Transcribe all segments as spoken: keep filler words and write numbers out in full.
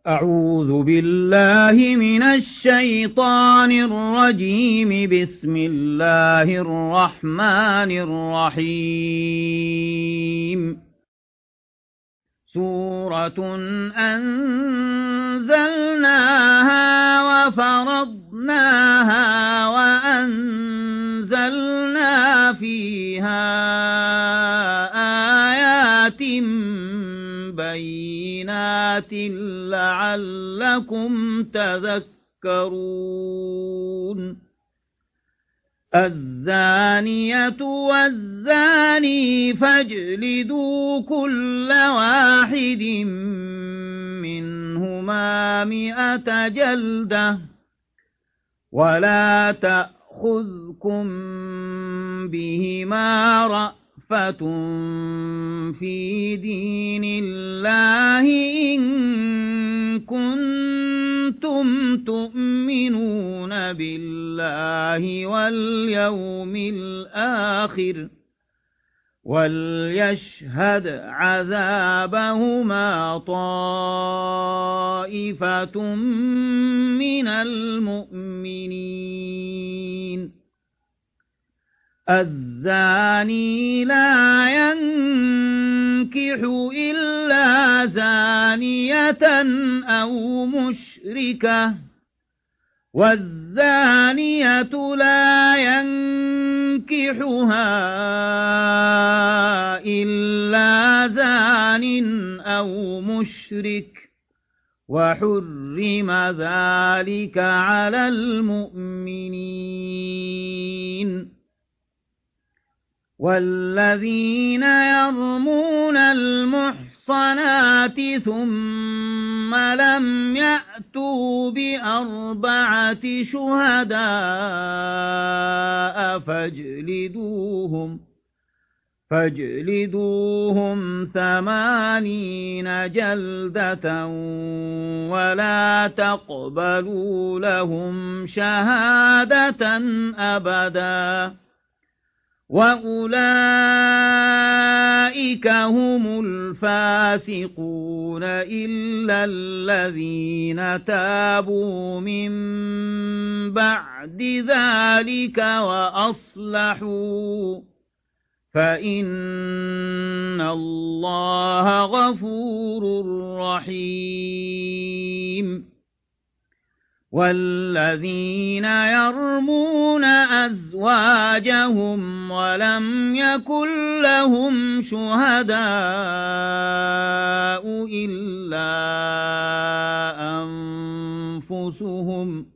أعوذ بالله من الشيطان الرجيم. بسم الله الرحمن الرحيم. سورة أنزلناها وفرضناها وأنزلنا فيها آيات بينات لعلكم تذكرون. الزانية والزاني فاجلدوا كل واحد منهما مئة جلدة ولا تأخذكم بهما رأفة في دين الله إن كنتم تؤمنون بالله واليوم الآخر وليشهد عذابهما طائفة من المؤمنين. الزاني لا ينكح إلا زانية أو مشركة والزانية لا ينكحها إلا زان أو مشرك وحرم ذلك على المؤمنين. والذين يرمون المحصنات ثم لم يأتوا بأربعة شهداء فاجلدوهم فاجلدوهم ثمانين جلدة ولا تقبلوا لهم شهادة أبدا وأولئك هم الفاسقون إلا الذين تابوا من بعد ذلك وأصلحوا فإن الله غفور رحيم. والذين يرمون أزواجهم ولم يكن لهم شهداء إلا أنفسهم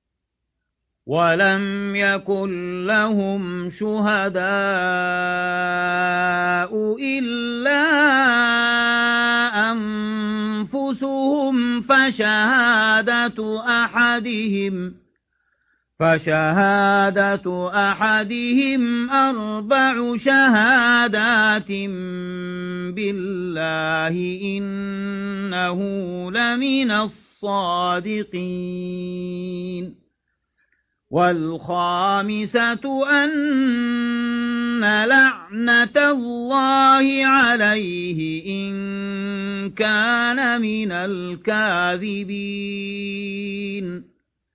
ولم يكن لهم شهداء إلا أنفسهم فشهادة أحدهم فشهادة أحدهم أربع شهادات بالله إنه لمن الصادقين. والخامسة أن لعنة الله عليه إن كان من الكاذبين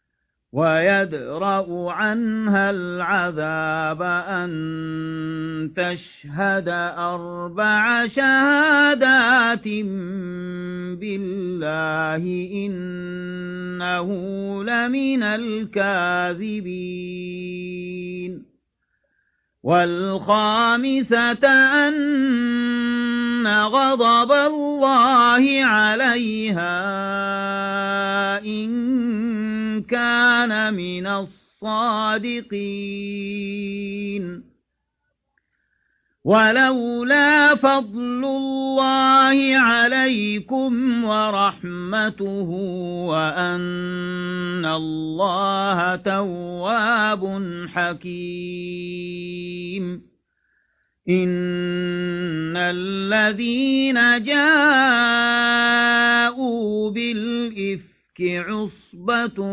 ويدرأ عنها العذاب أن تشهد أربع شهادات بالله إنه لمن الكاذبين. والخامسة أن غضب الله عليها إن كان من الصادقين. ولولا فضل الله عليكم ورحمته وأن الله تواب حكيم. إن الذين جاءوا بالإفك عصبة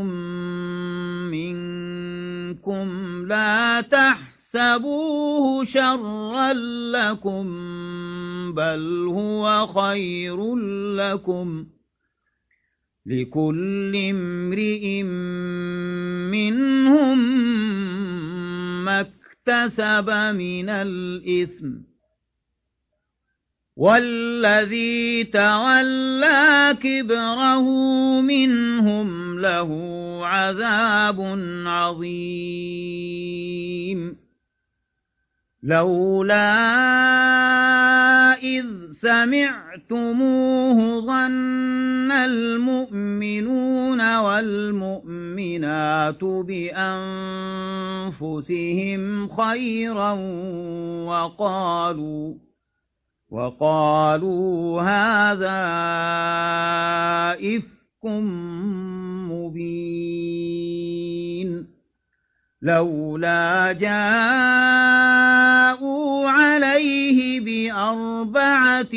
منكم لا تحسبوه شرا لكم بل هو خير لكم لكل امرئ منهم ما اكتسب من الإثم والذي تولى كبره منهم له عذاب عظيم لولا إذ سمعتموه ظن المؤمنون والمؤمنات بأنفسهم خيرا وقالوا وقالوا هذا إفك مبين لولا جاءوا عليه بأربعة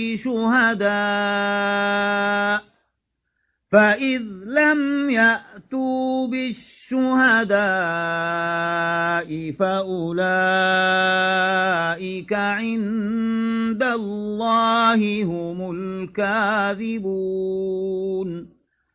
شهداء فإذ لم يأتوا بالشهداء فأولئك عند الله هم الكاذبون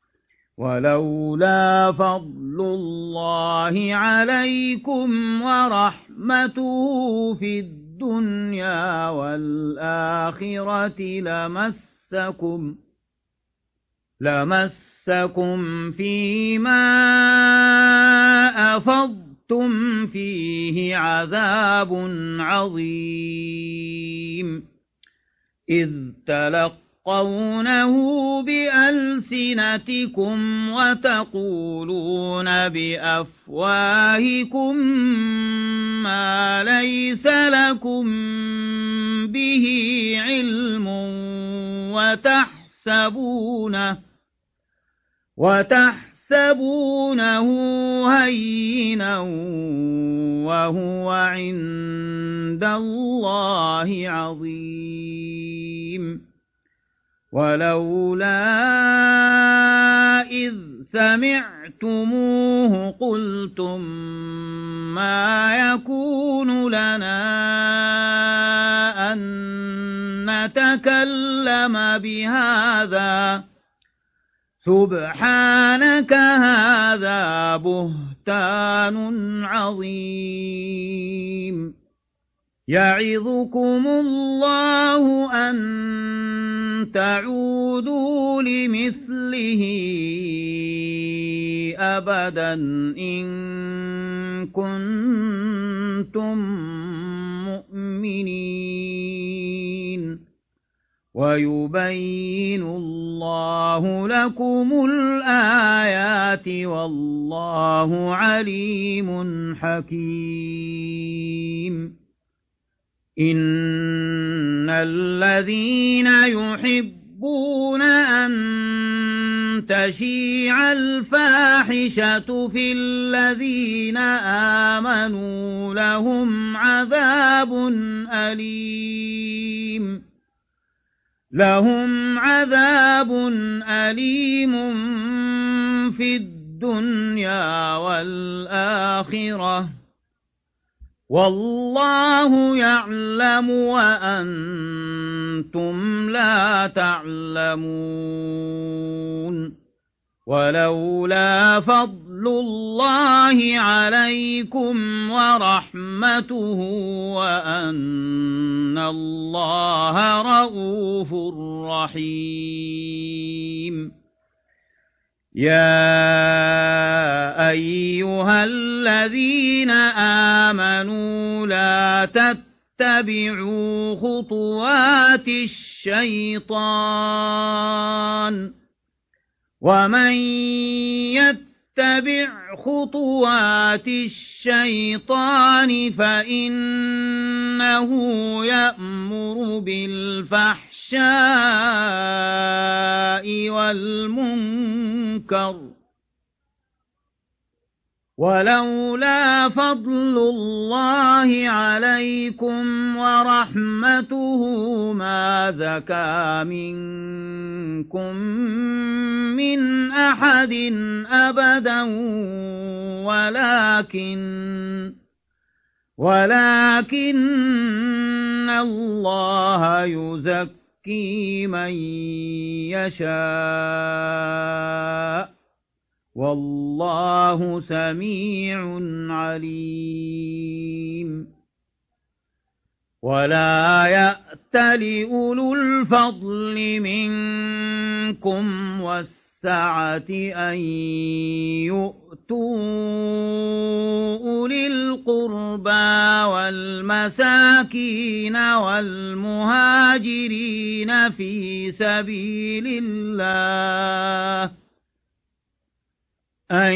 ولولا فضل الله عليكم ورحمته في الدنيا والآخرة لمسكم لمسكم فيما أفضتم فيه عذاب عظيم إذ تلقونه بألسنتكم وتقولون بأفواهكم ما ليس لكم به علم وتحسبونه وتحسبونه هينا وهو عند الله عظيم ولولا إذ سمعتموه قلتم ما يكون لنا أن نتكلم بهذا سبحانك هذا بهتان عظيم يعظكم الله أن تعودوا لمثله أبدا إن كنتم مؤمنين ويبين الله لكم الآيات والله عليم حكيم إن الذين يحبون أن تشيع الفاحشة في الذين آمنوا لهم عذاب أليم لهم عذاب أليم في الدنيا والآخرة والله يعلم وأنتم لا تعلمون ولولا فضل الله عليكم ورحمته وأن الله رؤوف رحيم يا أيها الذين آمنوا لا تتبعوا خطوات الشيطان ومن يتبع خطوات الشيطان فإنه يأمر بالفحشاء والمنكر ولولا فضل الله عليكم ورحمته ما زكى منكم من أحد أبدا ولكن ولكن الله يزكي من يشاء والله سميع عليم ولا يأتل أولو الفضل منكم والسعة أن يؤتوا أولي القربى والمساكين والمهاجرين في سبيل الله أن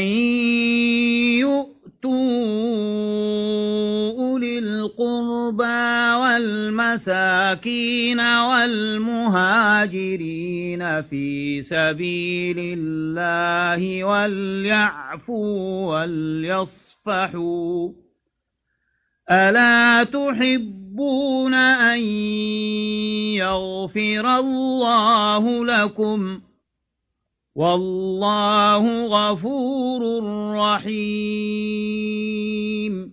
يؤتوا أولي القربى والمساكين والمهاجرين في سبيل الله وليعفوا وليصفحوا ألا تحبون أن يغفر الله لكم والله غفور رحيم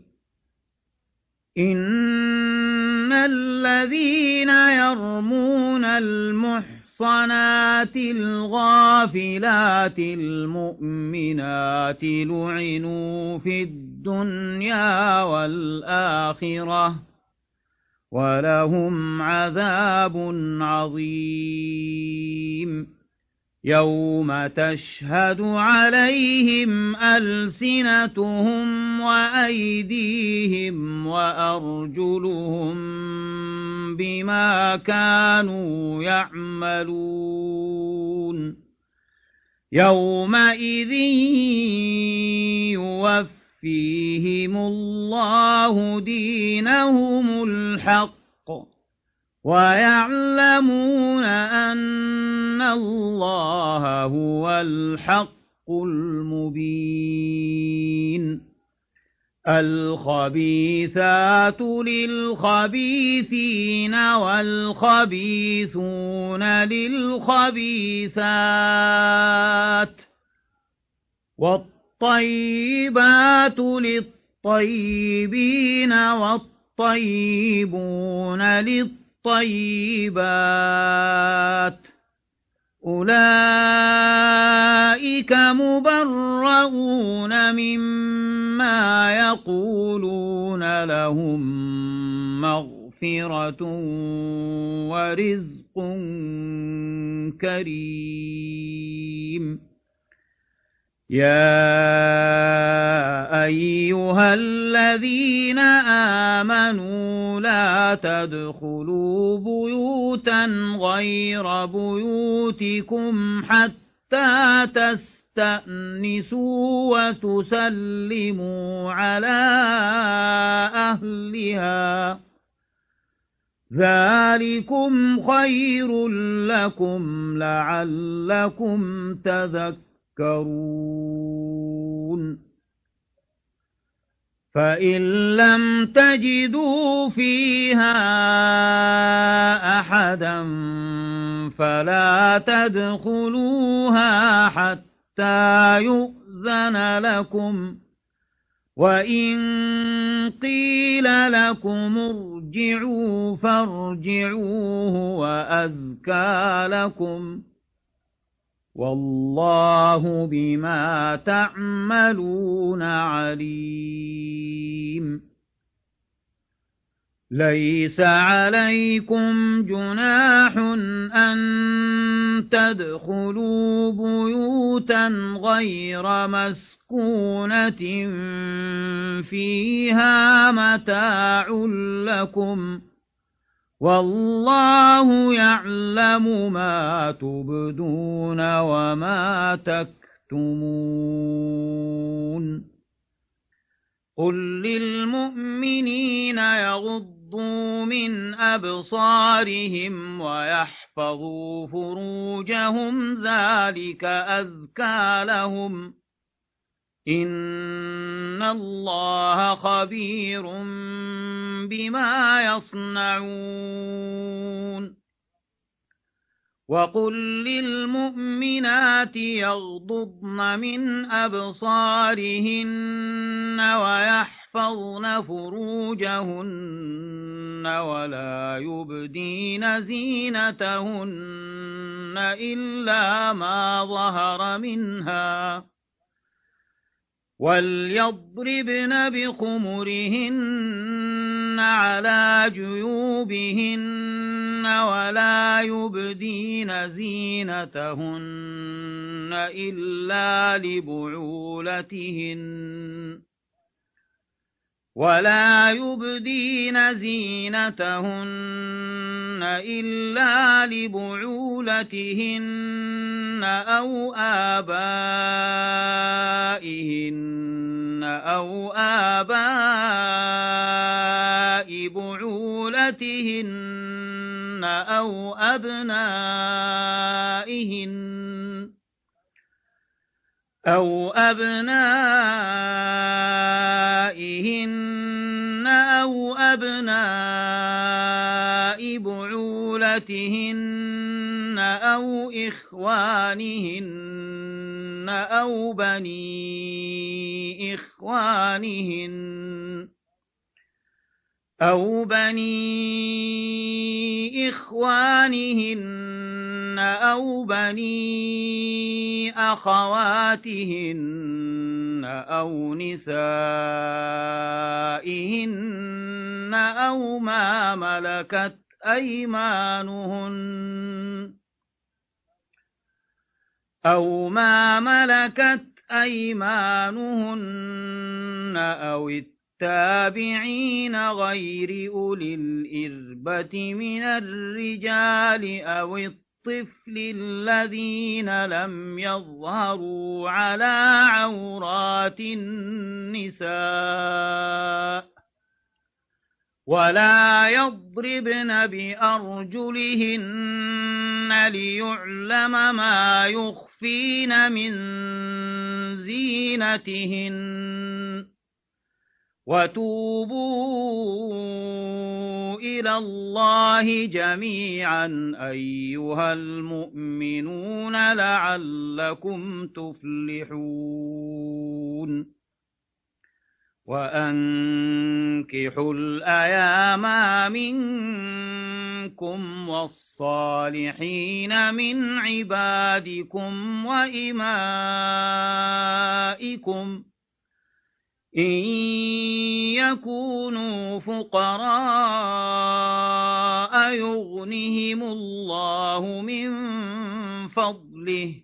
إن الذين يرمون المحصنات الغافلات المؤمنات لعنوا في الدنيا والآخرة ولهم عذاب عظيم يوم تشهد عليهم ألسنتهم وأيديهم وأرجلهم بما كانوا يعملون يومئذ يوفيهم الله دينهم الحق ويعلمون أن الله هو الحق المبين الخبيثات للخبيثين والخبيثون للخبيثات والطيبات للطيبين والطيبون للطيبين الطيبات أولئك مبرؤون مما يقولون لهم مغفرة ورزق كريم يا أيها الذين آمنوا لا تدخلوا بيوتا غير بيوتكم حتى تستأنسوا وتسلموا على أهلها ذلكم خير لكم لعلكم تذكرون يذكرون فإن لم تجدوا فيها أحدا فلا تدخلوها حتى يؤذن لكم وإن قيل لكم ارجعوا فارجعوه وأزكى لكم والله بما تعملون عليم ليس عليكم جناح أن تدخلوا بيوتا غير مسكونة فيها متاع لكم والله يعلم ما تبدون وما تكتمون قل للمؤمنين يغضوا من أبصارهم ويحفظوا فروجهم ذلك أزكى لهم إن الله خبير بما يصنعون وقل للمؤمنات يغضضن من أبصارهن ويحفظن فروجهن ولا يبدين زينتهن إلا ما ظهر منها وليضربن بخمرهن على جيوبهن ولا يبدين زينتهن إلا لبعولتهن ولا يبدين زينتهن إلا لبعولتهن أو آبائهن أو آباء بعولتهن أو أبنائهن أو أبنائهن أو أبناء بعولتهن أو إخوانهن أو بني إخوانهن أو بني إخوانهن أو بني أخواتهن أو نسائهن أو ما ملكت أيمانهن أو ما ملكت أيمانهن أو التابعين غير أولي الإربة من الرجال أو الطفل الذين لم يظهروا على عورات النساء ولا يضربن بأرجلهن ليعلم ما يخفين من زينتهن وتوبوا إلى الله جميعا أيها المؤمنون لعلكم تفلحون وأنكحوا الأيام منكم والصالحين من عبادكم وإمائكم إن يكونوا فقراء يغنهم الله من فضله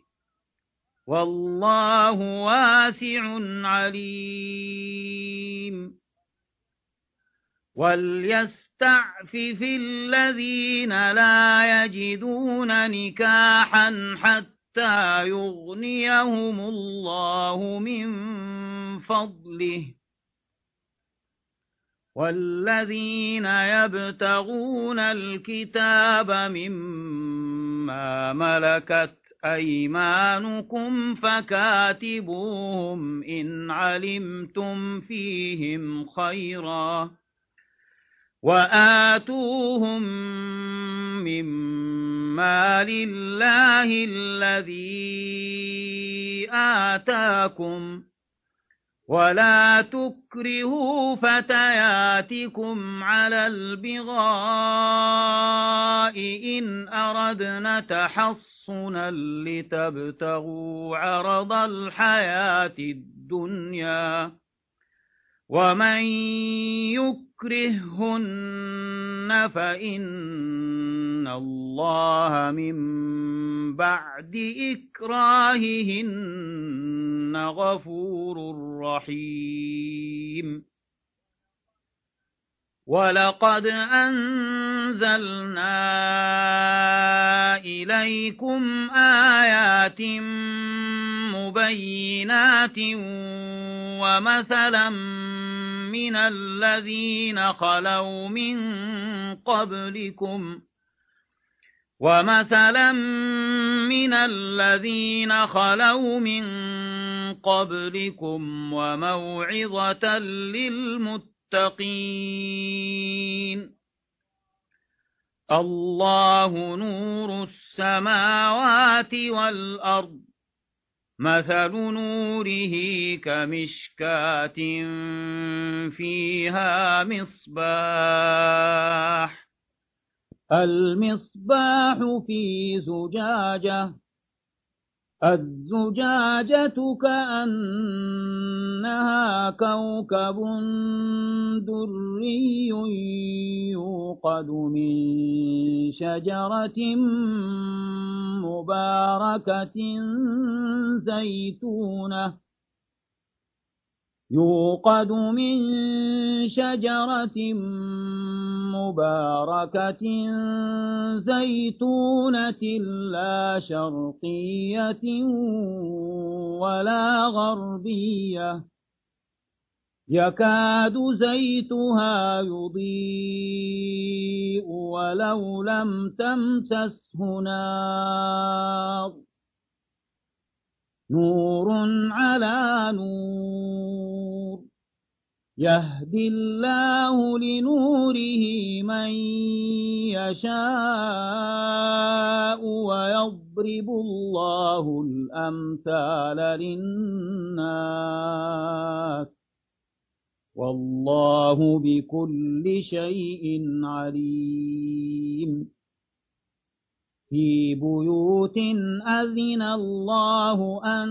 والله واسع عليم وليستعفف الذين لا يجدون نكاحا حتى يغنيهم الله من فضله والذين يبتغون الكتاب مما ملكت أيمانكم فكاتبوهم إن علمتم فيهم خيرا وآتوهم مما لله الذي آتاكم ولا تكرهوا فتياتكم على البغاء إن أردنا تحصنا لتبتغوا عرض الحياة الدنيا ومن يكرهن فإن الله من بعد إكراههن غفور رحيم ولقد أنزلنا إليكم آيات مبينات ومثلا من الذين خلوا من قبلكم ومثلا من الذين خلوا من قبلكم وموعظة للمتقين الله نور السماوات والأرض مثل نوره كمشكاة فيها مصباح المصباح في زجاجة الزجاجة كأنها كوكب دري يوقد من شجرة مباركة زيتونة يوقد من شجرة مباركة زيتونة لا شرقية ولا غربية يكاد زيتها يضيء ولو لم تمسسه نار نور على نور يهدي الله لنوره من يشاء ويضرب الله الأمثال للناس والله بكل شيء عليم في بيوت أذن الله أن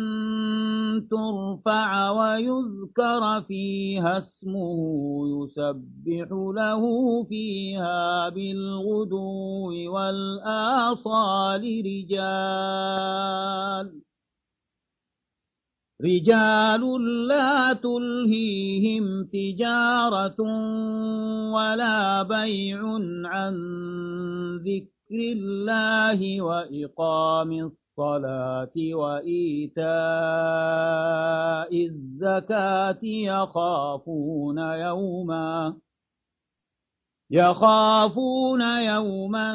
ترفع ويذكر فيها اسمه يسبح له فيها بالغدو والآصال رجال رجال لا تلهيهم تجارة ولا بيع عن ذكر الله وإقام الصلاة وإيتاء الزكاة يخافون يوما يخافون يوما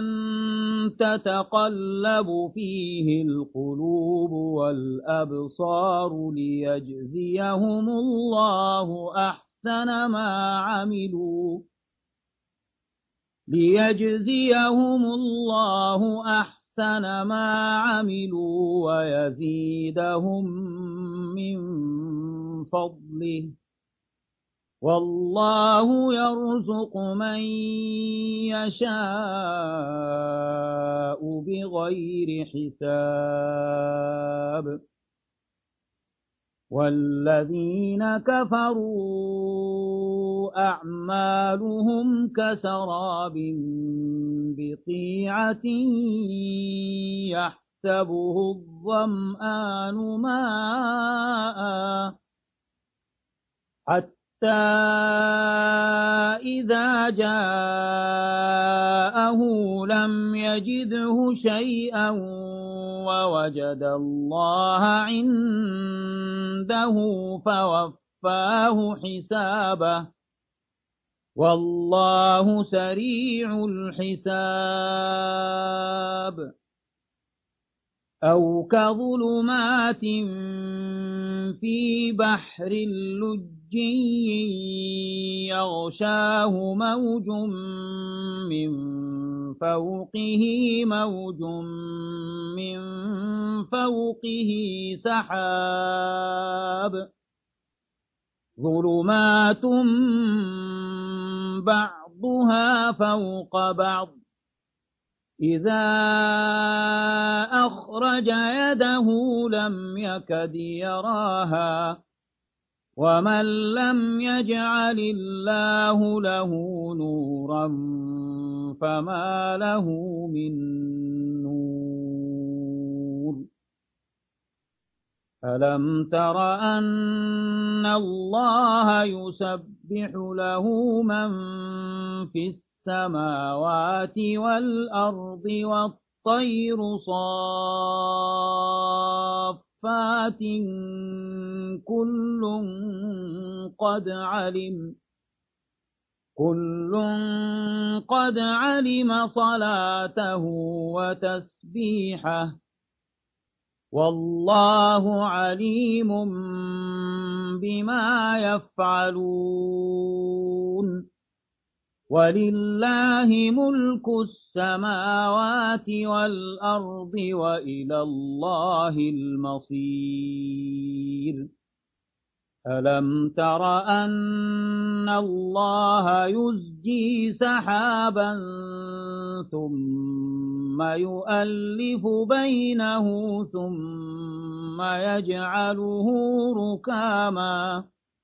تتقلب فيه القلوب والأبصار ليجزيهم الله أحسن ما عملوا ليجزيهم الله أحسن ما عملوا ويزيدهم من فضله والله يرزق من يشاء بغير حساب والذين كفروا أعمالهم كسراب بقيعة يحسبه الظمآن ماء حتى إذا جاءه لم يجده شيئا ووجد الله عنده فوفاه حسابه والله سريع الحساب أو كظلمات في بحر لجي يغشاه موج من فوقه موج من فوقه سحاب ظلمات بعضها فوق بعض إذا أخرج يده لم يكد يراها ومن لم يجعل الله له نورا فما له من نور ألم تر أن الله يسبح له من في السماوات والأرض والطير صافات كل قد علم كل قد علم صلاته وتسبيحه والله عليم بما يفعلون ولله ملك السماوات والأرض وإلى الله المصير ألم تر أن الله يزجي سحابا ثم يؤلف بينه ثم يجعله ركاما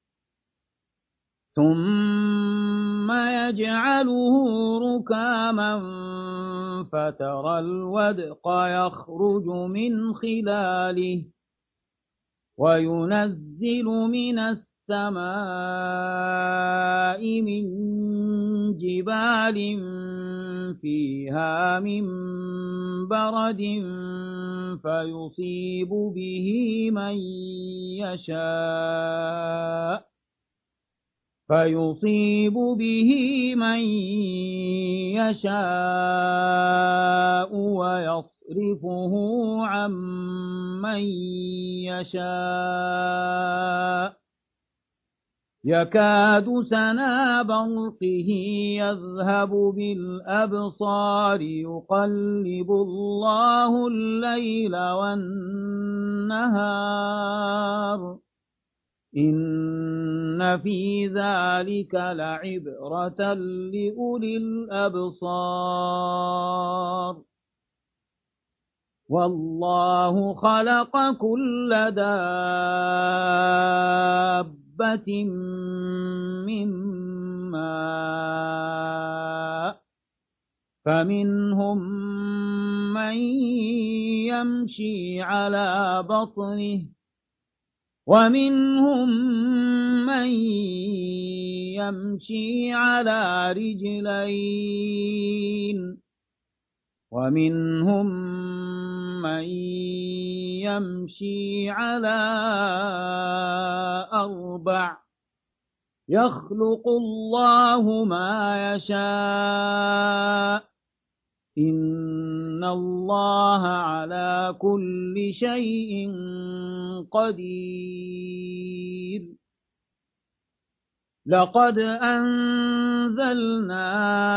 ثم يجعله ركاما فترى الودق يخرج من خلاله وينزل من السماء من جبال فيها من برد فيصيب به من يشاء فيصيب به من يشاء ويصرفه عن من يشاء يكاد سنا برقه يذهب بالأبصار يقلب الله الليل والنهار إن في ذلك لعبرة لأولي الأبصار والله خلق كل دابة من ماء فمنهم من يمشي على بطنه ومنهم من يمشي على رجلين ومنهم من يمشي على أربع يخلق الله ما يشاء إن الله على كل شيء قدير لقد أنزلنا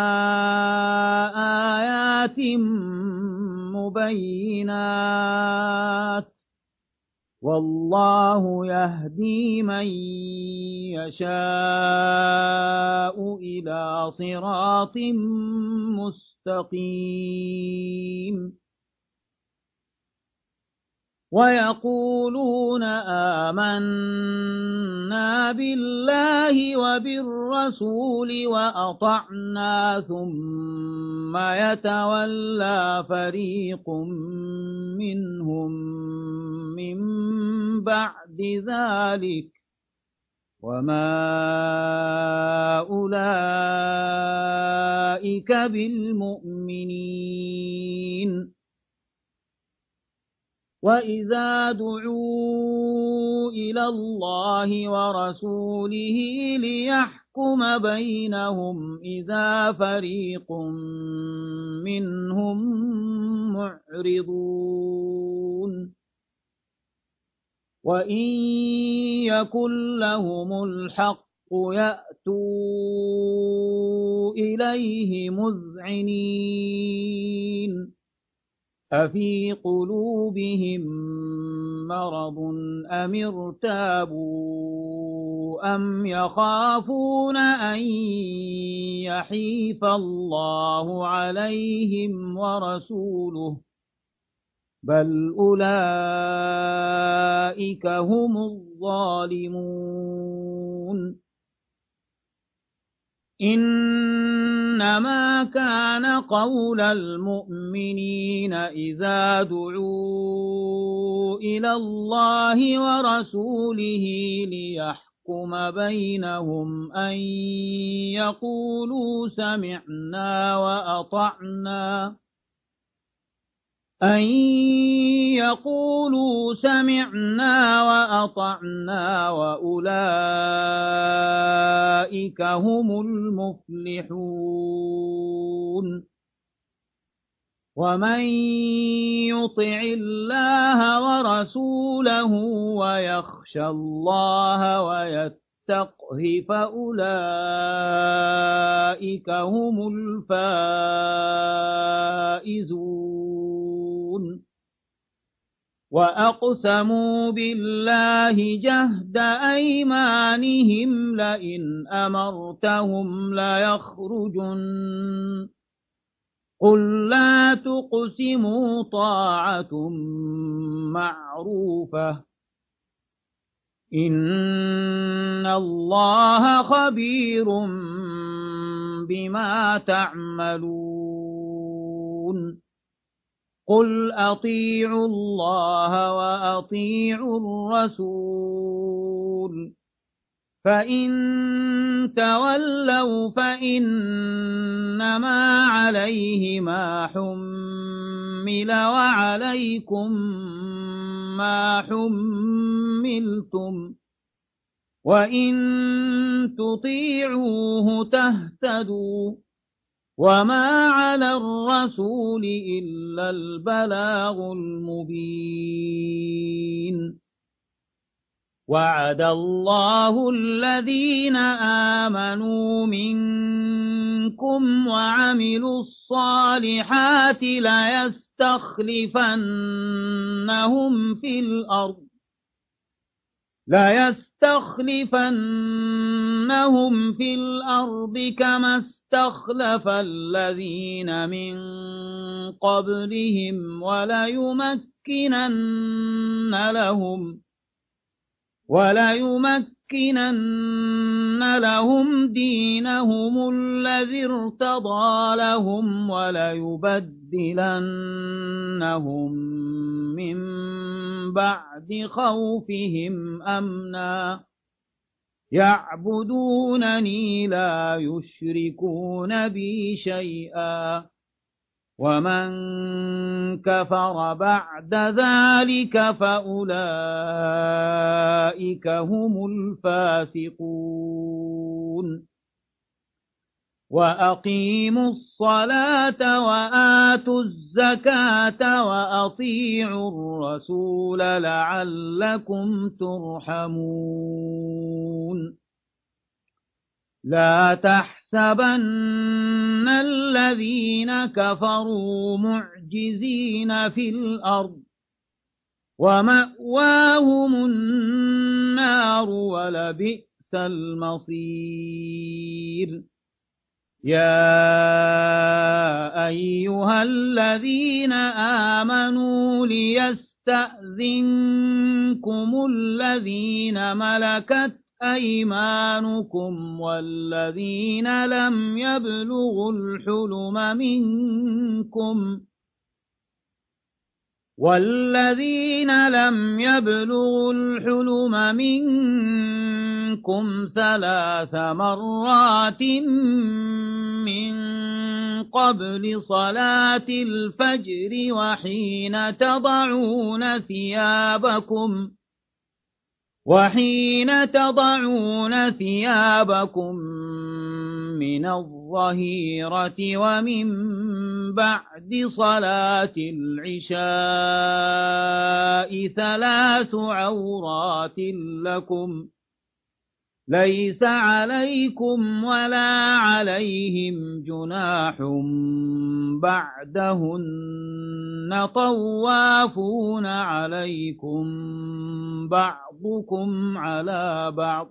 آيات مبينات والله يهدي من يشاء إلى صراط مستقيم ويقولون آمنا بالله وبالرسول وأطعنا ثم يتولى فريق منهم من بعد ذلك وما أولئك بالمؤمنين وإذا دعوا إلى الله ورسوله ليحكم بينهم إذا فريق منهم معرضون وإن يكن لهم الحق يأتوا إليه مذعنين أفي قلوبهم مرض أم ارتابوا أم يخافون أن يحيف الله عليهم ورسوله بل أولئك هم الظالمون إنما كان قول المؤمنين إذا دعوا إلى الله ورسوله ليحكم بينهم أن يقولوا سمعنا وأطعنا أن يقولوا سمعنا وأطعنا وأولئك هم المفلحون ومن يطع الله ورسوله ويخشى الله ويتقى يستقه فأولئك هم الفائزون وأقسموا بالله جهد أيمانهم لئن أمرتهم ليخرجن قل لا تقسموا طاعة معروفة إن الله خبير بما تعملون قل أطيعوا الله وأطيعوا الرسول فإن تولوا فإنما عليه ما حمل وعليكم ما حملتم وإن تطيعوه تهتدوا وما على الرسول إلا البلاغ المبين وعد الله الذين آمنوا منكم وعملوا الصالحات ليستخلفنهم في الأرض ليستخلفنهم في الأرض كما استخلف الذين من قبلهم وليمكنن لهم وليمكنن لهم دينهم الذي ارتضى لهم وليبدلنهم من بعد خوفهم أمنا يعبدونني لا يشركون بي شيئا ومن كفر بعد ذلك فأولئك هم الفاسقون وأقيموا الصلاة وآتوا الزكاة وأطيعوا الرسول لعلكم ترحمون لا تحسبن الذين كفروا معجزين في الأرض ومأواهم النار ولبئس المصير يا أيها الذين آمنوا ليستأذنكم الذين ملكت أيمانكم والذين لم يبلغوا الحلم منكم والذين لم يبلغوا الحلم منكم ثلاث مرات من قبل صلاة الفجر وحين تضعون ثيابكم وحين تضعون ثيابكم من الظهيرة ومن بعد صلاة العشاء ثلاث عورات لكم ليس عليكم ولا عليهم جناح بعدهن طوافون عليكم بعضكم على بعض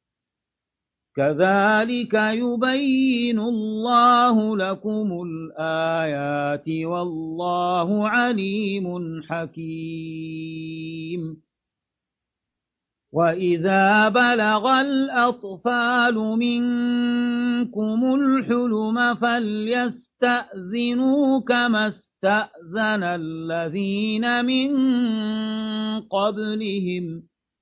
كذلك يبين الله لكم الآيات والله عليم حكيم وإذا بلغ الأطفال منكم الحلم فليستأذنوا كما استأذن الذين من قبلهم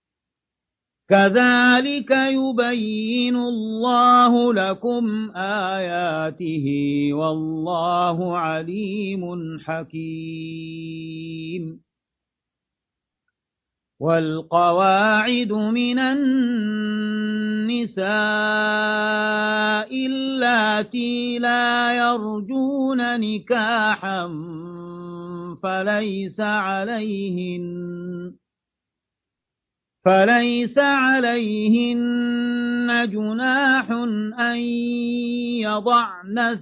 كذلك يبين الله لكم آياته والله عليم حكيم والقواعد من النساء اللاتي لا يرجون نكاحا فليس عليهن فليس عليهن جناح أن يضعن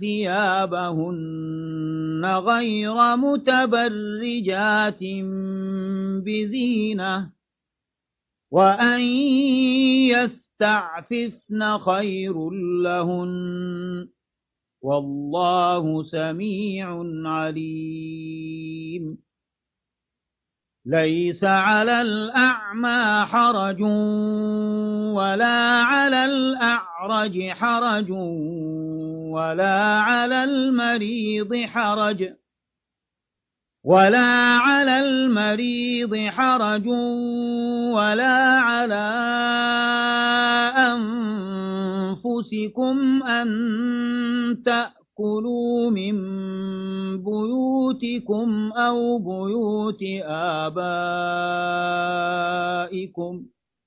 ثيابهن غير متبرجات بزينة وأن يستعففن خير لهن والله سميع عليم ليس على الأعمى حرج ولا على الأعرج حرج ولا على المريض حرج ولا على المريض حرج ولا على أنفسكم أن تأكلوا من بيوتكم أو بيوت آبائكم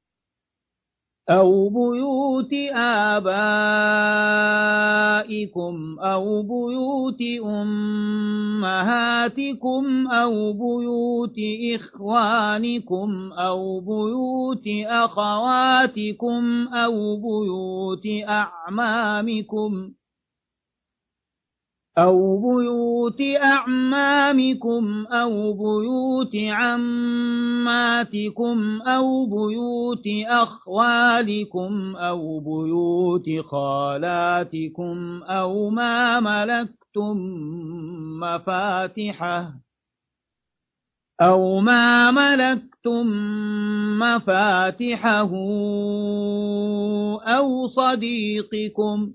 أو بيوت آبائكم أو بيوت أمهاتكم أو بيوت إخوانكم أو بيوت أخواتكم أو بيوت أعمامكم أو بيوت أعمامكم أو بيوت عماتكم أو بيوت أخوالكم أو بيوت خالاتكم أو ما ملكتم مفاتحه أو ما ملكتم مفاتحه أو صديقكم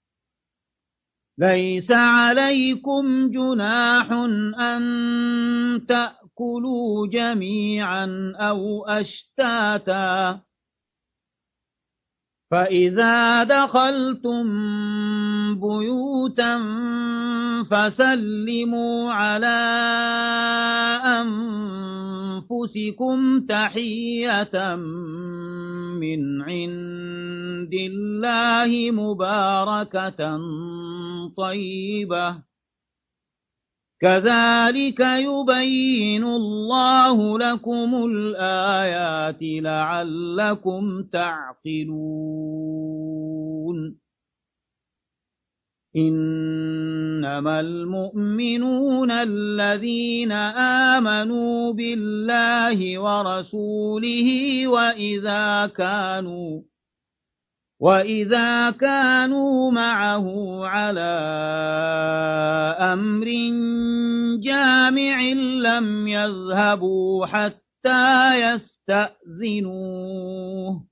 ليس عليكم جناح أن تأكلوا جميعا أو أشتاتا فإذا دخلتم بيوتا فسلموا على أنفسكم تحية من عند الله مباركة طيبة كذلك يبين الله لكم الآيات لعلكم تعقلون إنما المؤمنون الذين آمنوا بالله ورسوله وإذا كانوا وإذا كانوا معه على أمر جامع لم يذهبوا حتى يستأذنوه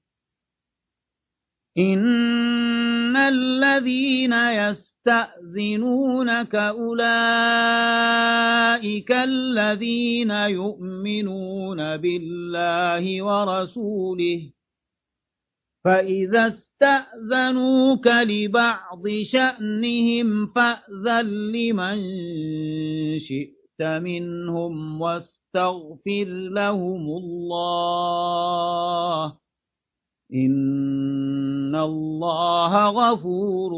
إن الذين يستأذنونك أولئك الذين يؤمنون بالله ورسوله فإذا استأذنوك لبعض شأنهم فأذن لمن شئت منهم واستغفر لهم الله إن الله غفور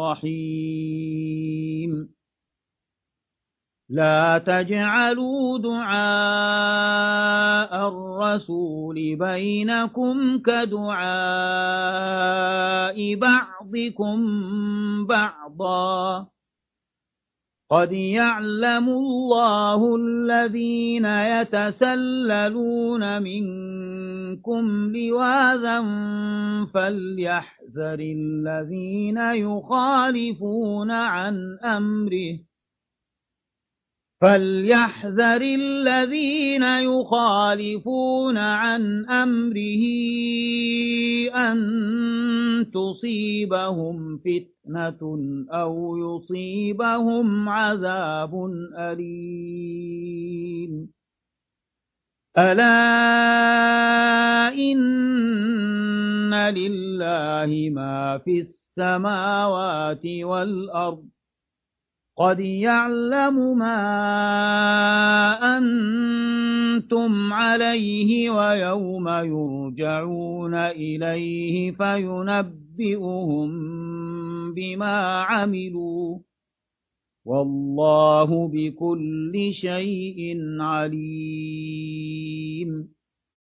رحيم لا تجعلوا دعاء الرسول بينكم كدعاء بعضكم بعضا قد يعلم الله الذين يتسللون منكم لواذا فليحذر الذين يخالفون عن أمره فليحذر الذين يخالفون عن أمره أن تصيبهم فتنة أو يصيبهم عذاب أليم ألا إن لله ما في السماوات والأرض قد يعلم ما أنتم عليه ويوم يرجعون إليه فينبئهم بما عملوا والله بكل شيء عليم